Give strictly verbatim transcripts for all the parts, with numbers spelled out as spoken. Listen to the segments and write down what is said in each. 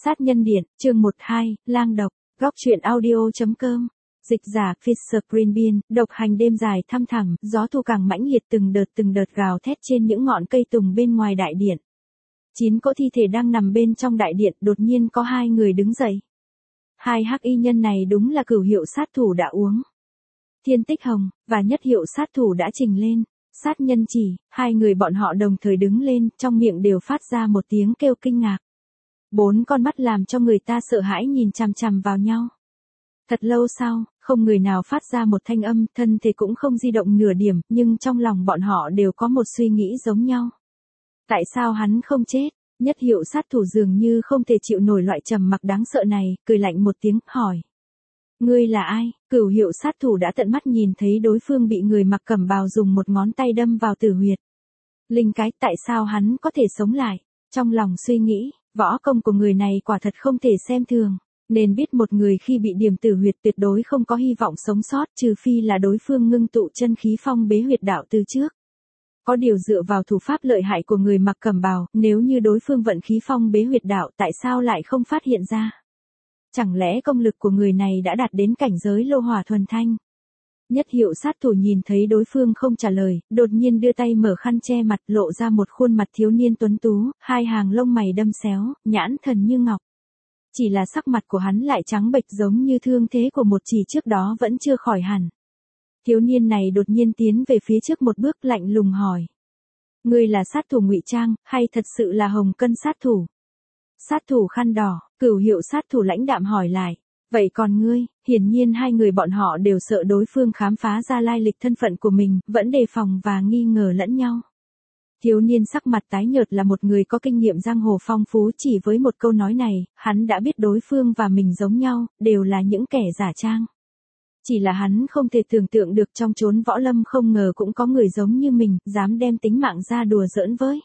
Sát nhân điện, chương một hai, lang độc, góc truyện audio.com. Dịch giả Fisher Greenbean, độc hành đêm dài thăm thẳm, gió thu càng mãnh liệt từng đợt từng đợt gào thét trên những ngọn cây tùng bên ngoài đại điện. Chín cỗ thi thể đang nằm bên trong đại điện, đột nhiên có hai người đứng dậy. Hai hắc y nhân này đúng là cửu hiệu sát thủ đã uống Thiên Tích Hồng, và nhất hiệu sát thủ đã trình lên. Sát nhân chỉ, hai người bọn họ đồng thời đứng lên, trong miệng đều phát ra một tiếng kêu kinh ngạc. Bốn con mắt làm cho người ta sợ hãi nhìn chằm chằm vào nhau. Thật lâu sau, không người nào phát ra một thanh âm, thân thể cũng không di động nửa điểm, nhưng trong lòng bọn họ đều có một suy nghĩ giống nhau. Tại sao hắn không chết? Nhất hiệu sát thủ dường như không thể chịu nổi loại trầm mặc đáng sợ này, cười lạnh một tiếng, hỏi. Ngươi là ai? Cửu hiệu sát thủ đã tận mắt nhìn thấy đối phương bị người mặc cẩm bào dùng một ngón tay đâm vào tử huyệt. Linh cái, tại sao hắn có thể sống lại? Trong lòng suy nghĩ, võ công của người này quả thật không thể xem thường. Nên biết một người khi bị điểm tử huyệt tuyệt đối không có hy vọng sống sót, trừ phi là đối phương ngưng tụ chân khí phong bế huyệt đạo từ trước. Có điều dựa vào thủ pháp lợi hại của người mặc cẩm bào, nếu như đối phương vận khí phong bế huyệt đạo, tại sao lại không phát hiện ra? Chẳng lẽ công lực của người này đã đạt đến cảnh giới lô hỏa thuần thanh? Nhất hiệu sát thủ nhìn thấy đối phương không trả lời, đột nhiên đưa tay mở khăn che mặt, lộ ra một khuôn mặt thiếu niên tuấn tú, hai hàng lông mày đâm xéo, nhãn thần như ngọc. Chỉ là sắc mặt của hắn lại trắng bệch giống như thương thế của một chỉ trước đó vẫn chưa khỏi hẳn. Thiếu niên này đột nhiên tiến về phía trước một bước, lạnh lùng hỏi. Ngươi là sát thủ ngụy trang, hay thật sự là Hồng Cân sát thủ? Sát thủ khăn đỏ, cửu hiệu sát thủ lãnh đạm hỏi lại. Vậy còn ngươi? Hiển nhiên hai người bọn họ đều sợ đối phương khám phá ra lai lịch thân phận của mình, vẫn đề phòng và nghi ngờ lẫn nhau. Thiếu niên sắc mặt tái nhợt là một người có kinh nghiệm giang hồ phong phú, chỉ với một câu nói này, hắn đã biết đối phương và mình giống nhau, đều là những kẻ giả trang. Chỉ là hắn không thể tưởng tượng được trong chốn võ lâm không ngờ cũng có người giống như mình, dám đem tính mạng ra đùa giỡn với.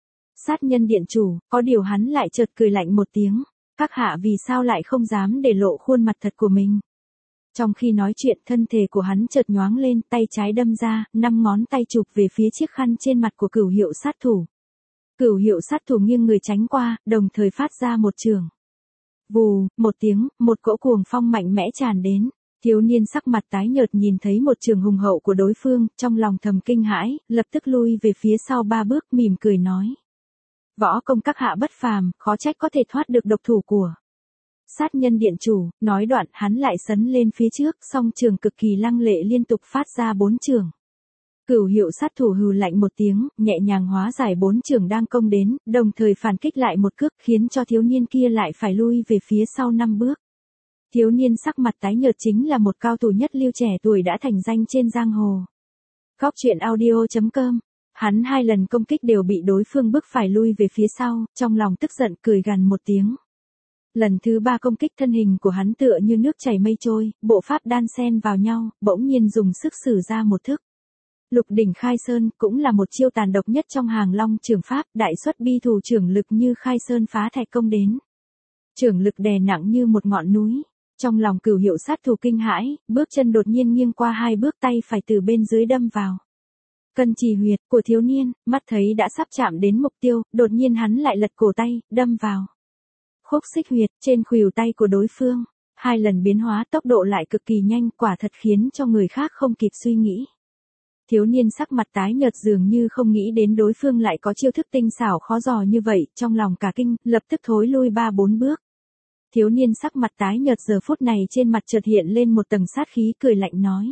Sát nhân điện chủ, có điều hắn lại chợt cười lạnh một tiếng. Các hạ vì sao lại không dám để lộ khuôn mặt thật của mình? Trong khi nói chuyện, thân thể của hắn chợt nhoáng lên, tay trái đâm ra, năm ngón tay chụp về phía chiếc khăn trên mặt của cửu hiệu sát thủ. Cửu hiệu sát thủ nghiêng người tránh qua, đồng thời phát ra một chưởng. Vù, một tiếng, một cỗ cuồng phong mạnh mẽ tràn đến. Thiếu niên sắc mặt tái nhợt nhìn thấy một trường hùng hậu của đối phương, trong lòng thầm kinh hãi, lập tức lui về phía sau ba bước, mỉm cười nói. Võ công các hạ bất phàm, khó trách có thể thoát được độc thủ của sát nhân điện chủ. Nói đoạn, hắn lại sấn lên phía trước, song trường cực kỳ lăng lệ liên tục phát ra bốn trường. Cửu hiệu sát thủ hừ lạnh một tiếng, nhẹ nhàng hóa giải bốn trường đang công đến, đồng thời phản kích lại một cước, khiến cho thiếu niên kia lại phải lui về phía sau năm bước. Thiếu niên sắc mặt tái nhợt chính là một cao thủ nhất lưu trẻ tuổi đã thành danh trên giang hồ. Góc truyện audio.com. Hắn hai lần công kích đều bị đối phương bức phải lui về phía sau, trong lòng tức giận cười gằn một tiếng. Lần thứ ba công kích, thân hình của hắn tựa như nước chảy mây trôi, bộ pháp đan xen vào nhau, bỗng nhiên dùng sức sử ra một thức. Lục đỉnh khai sơn, cũng là một chiêu tàn độc nhất trong hàng long trường pháp, đại xuất bi thủ trưởng lực như khai sơn phá thạch công đến. Trưởng lực đè nặng như một ngọn núi. Trong lòng cửu hiệu sát thủ kinh hãi, bước chân đột nhiên nghiêng qua hai bước, tay phải từ bên dưới đâm vào cân trì huyệt của thiếu niên, mắt thấy đã sắp chạm đến mục tiêu, đột nhiên hắn lại lật cổ tay, đâm vào khúc xích huyệt trên khuỷu tay của đối phương. Hai lần biến hóa tốc độ lại cực kỳ nhanh, quả thật khiến cho người khác không kịp suy nghĩ. Thiếu niên sắc mặt tái nhợt dường như không nghĩ đến đối phương lại có chiêu thức tinh xảo khó dò như vậy, trong lòng cả kinh, lập tức thối lui ba bốn bước. Thiếu niên sắc mặt tái nhợt giờ phút này trên mặt chợt hiện lên một tầng sát khí, cười lạnh nói.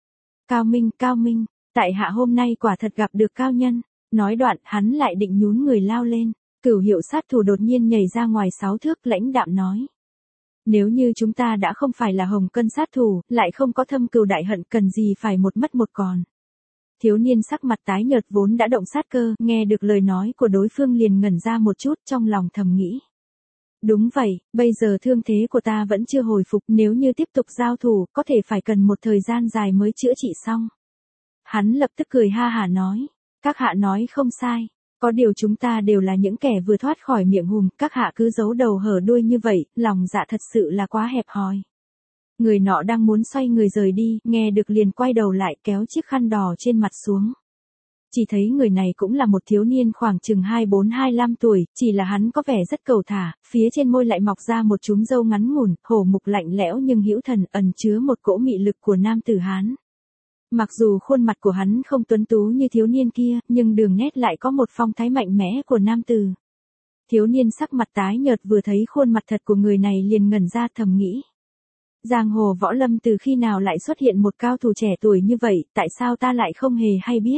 Cao minh, cao minh, tại hạ hôm nay quả thật gặp được cao nhân. Nói đoạn, hắn lại định nhún người lao lên. Cửu hiệu sát thủ đột nhiên nhảy ra ngoài sáu thước, lãnh đạm nói. Nếu như chúng ta đã không phải là Hồng Cân sát thủ, lại không có thâm cừu đại hận, cần gì phải một mất một còn. Thiếu niên sắc mặt tái nhợt vốn đã động sát cơ, nghe được lời nói của đối phương liền ngẩn ra một chút, trong lòng thầm nghĩ. Đúng vậy, bây giờ thương thế của ta vẫn chưa hồi phục, nếu như tiếp tục giao thủ, có thể phải cần một thời gian dài mới chữa trị xong. Hắn lập tức cười ha hả nói, các hạ nói không sai, có điều chúng ta đều là những kẻ vừa thoát khỏi miệng hùm, các hạ cứ giấu đầu hở đuôi như vậy, lòng dạ thật sự là quá hẹp hòi. Người nọ đang muốn xoay người rời đi, nghe được liền quay đầu lại, kéo chiếc khăn đỏ trên mặt xuống. chỉ thấy người này cũng là một thiếu niên khoảng chừng hai mươi bốn hai mươi lăm tuổi, chỉ là hắn có vẻ rất cầu thả, phía trên môi lại mọc ra một chúm râu ngắn ngủn, hổ mục lạnh lẽo nhưng hữu thần, ẩn chứa một cỗ mị lực của nam tử Hán. Mặc dù khuôn mặt của hắn không tuấn tú như thiếu niên kia, nhưng đường nét lại có một phong thái mạnh mẽ của nam tử. Thiếu niên sắc mặt tái nhợt vừa thấy khuôn mặt thật của người này liền ngẩn ra thầm nghĩ. Giang hồ võ lâm từ khi nào lại xuất hiện một cao thủ trẻ tuổi như vậy, tại sao ta lại không hề hay biết?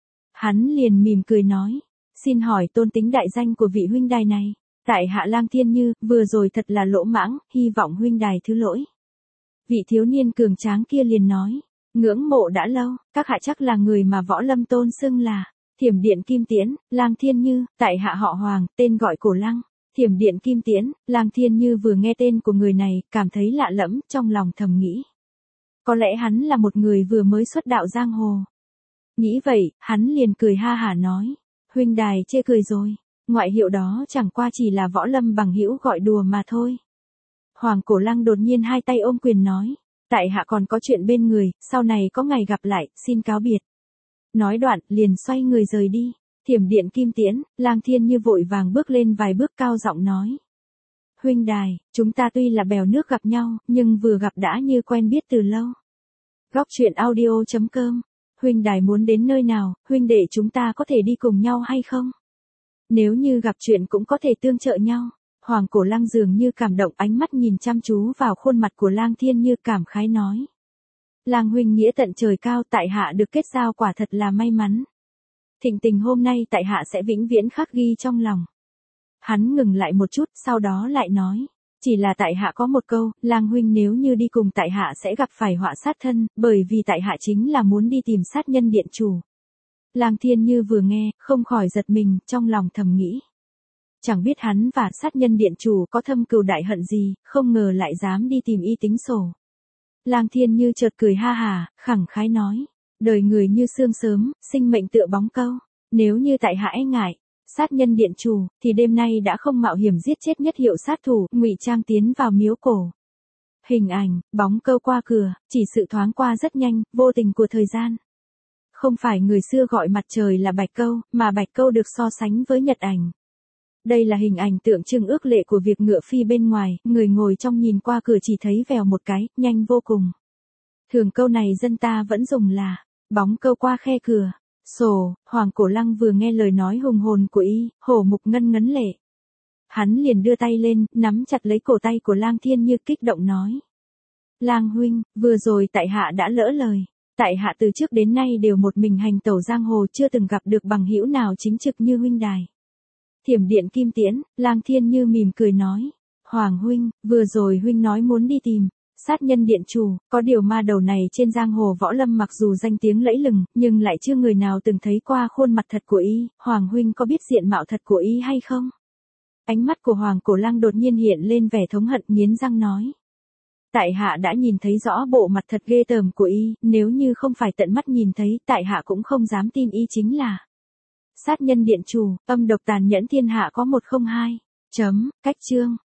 Hắn liền mỉm cười nói, xin hỏi tôn tính đại danh của vị huynh đài này. Tại hạ Lang Thiên Như, vừa rồi thật là lỗ mãng, hy vọng huynh đài thứ lỗi. Vị thiếu niên cường tráng kia liền nói, ngưỡng mộ đã lâu, các hạ chắc là người mà võ lâm tôn xưng là Thiểm Điện Kim Tiễn. Lang Thiên Như, tại hạ họ Hoàng, tên gọi Cổ Lăng. Thiểm Điện Kim Tiễn. Lang Thiên Như vừa nghe tên của người này, cảm thấy lạ lẫm, trong lòng thầm nghĩ. Có lẽ hắn là một người vừa mới xuất đạo giang hồ. Nghĩ vậy, hắn liền cười ha hả nói, huynh đài chê cười rồi, ngoại hiệu đó chẳng qua chỉ là võ lâm bằng hữu gọi đùa mà thôi. Hoàng Cổ Lăng đột nhiên hai tay ôm quyền nói, tại hạ còn có chuyện bên người, sau này có ngày gặp lại, xin cáo biệt. Nói đoạn, liền xoay người rời đi. Thiểm Điện Kim Tiễn. Lang Thiên Như vội vàng bước lên vài bước cao giọng nói, huynh đài, chúng ta tuy là bèo nước gặp nhau, nhưng vừa gặp đã như quen biết từ lâu. Góc truyện audio chấm com. Huynh đài muốn đến nơi nào, huynh đệ chúng ta có thể đi cùng nhau hay không? Nếu như gặp chuyện cũng có thể tương trợ nhau. Hoàng Cổ Lăng dường như cảm động, ánh mắt nhìn chăm chú vào khuôn mặt của Lang Thiên Như cảm khái nói. Lang huynh nghĩa tận trời cao, tại hạ được kết giao quả thật là may mắn. Thịnh tình hôm nay tại hạ sẽ vĩnh viễn khắc ghi trong lòng. Hắn ngừng lại một chút, sau đó lại nói. Chỉ là tại hạ có một câu, Lang huynh nếu như đi cùng tại hạ sẽ gặp phải họa sát thân, bởi vì tại hạ chính là muốn đi tìm sát nhân điện chủ. Lang Thiên Như vừa nghe, không khỏi giật mình, trong lòng thầm nghĩ. Chẳng biết hắn và sát nhân điện chủ có thâm cừu đại hận gì, không ngờ lại dám đi tìm y tính sổ. Lang Thiên Như chợt cười ha hà, khẳng khái nói, đời người như sương sớm, sinh mệnh tựa bóng câu, nếu như tại hạ e ngại sát nhân điện chủ, thì đêm nay đã không mạo hiểm giết chết nhất hiệu sát thủ, ngụy trang tiến vào miếu cổ. Hình ảnh, bóng câu qua cửa, chỉ sự thoáng qua rất nhanh, vô tình của thời gian. Không phải người xưa gọi mặt trời là bạch câu, mà bạch câu được so sánh với nhật ảnh. Đây là hình ảnh tượng trưng ước lệ của việc ngựa phi bên ngoài, người ngồi trong nhìn qua cửa chỉ thấy vèo một cái, nhanh vô cùng. Thường câu này dân ta vẫn dùng là, bóng câu qua khe cửa. Sổ, Hoàng Cổ Lăng vừa nghe lời nói hùng hồn của y, hổ mục ngân ngấn lệ. Hắn liền đưa tay lên, nắm chặt lấy cổ tay của Lang Thiên Như kích động nói. Lang huynh, vừa rồi tại hạ đã lỡ lời. Tại hạ từ trước đến nay đều một mình hành tẩu giang hồ, chưa từng gặp được bằng hữu nào chính trực như huynh đài. Thiểm Điện Kim Tiễn. Lang Thiên Như mỉm cười nói. Hoàng huynh, vừa rồi huynh nói muốn đi tìm sát nhân điện chủ, có điều ma đầu này trên giang hồ võ lâm mặc dù danh tiếng lẫy lừng, nhưng lại chưa người nào từng thấy qua khuôn mặt thật của y. Hoàng huynh có biết diện mạo thật của y hay không? Ánh mắt của Hoàng Cổ Lăng đột nhiên hiện lên vẻ thống hận, nghiến răng nói. Tại hạ đã nhìn thấy rõ bộ mặt thật ghê tởm của y, nếu như không phải tận mắt nhìn thấy, tại hạ cũng không dám tin y chính là sát nhân điện chủ. Âm độc tàn nhẫn thiên hạ có một không hai. Chấm, cách chương.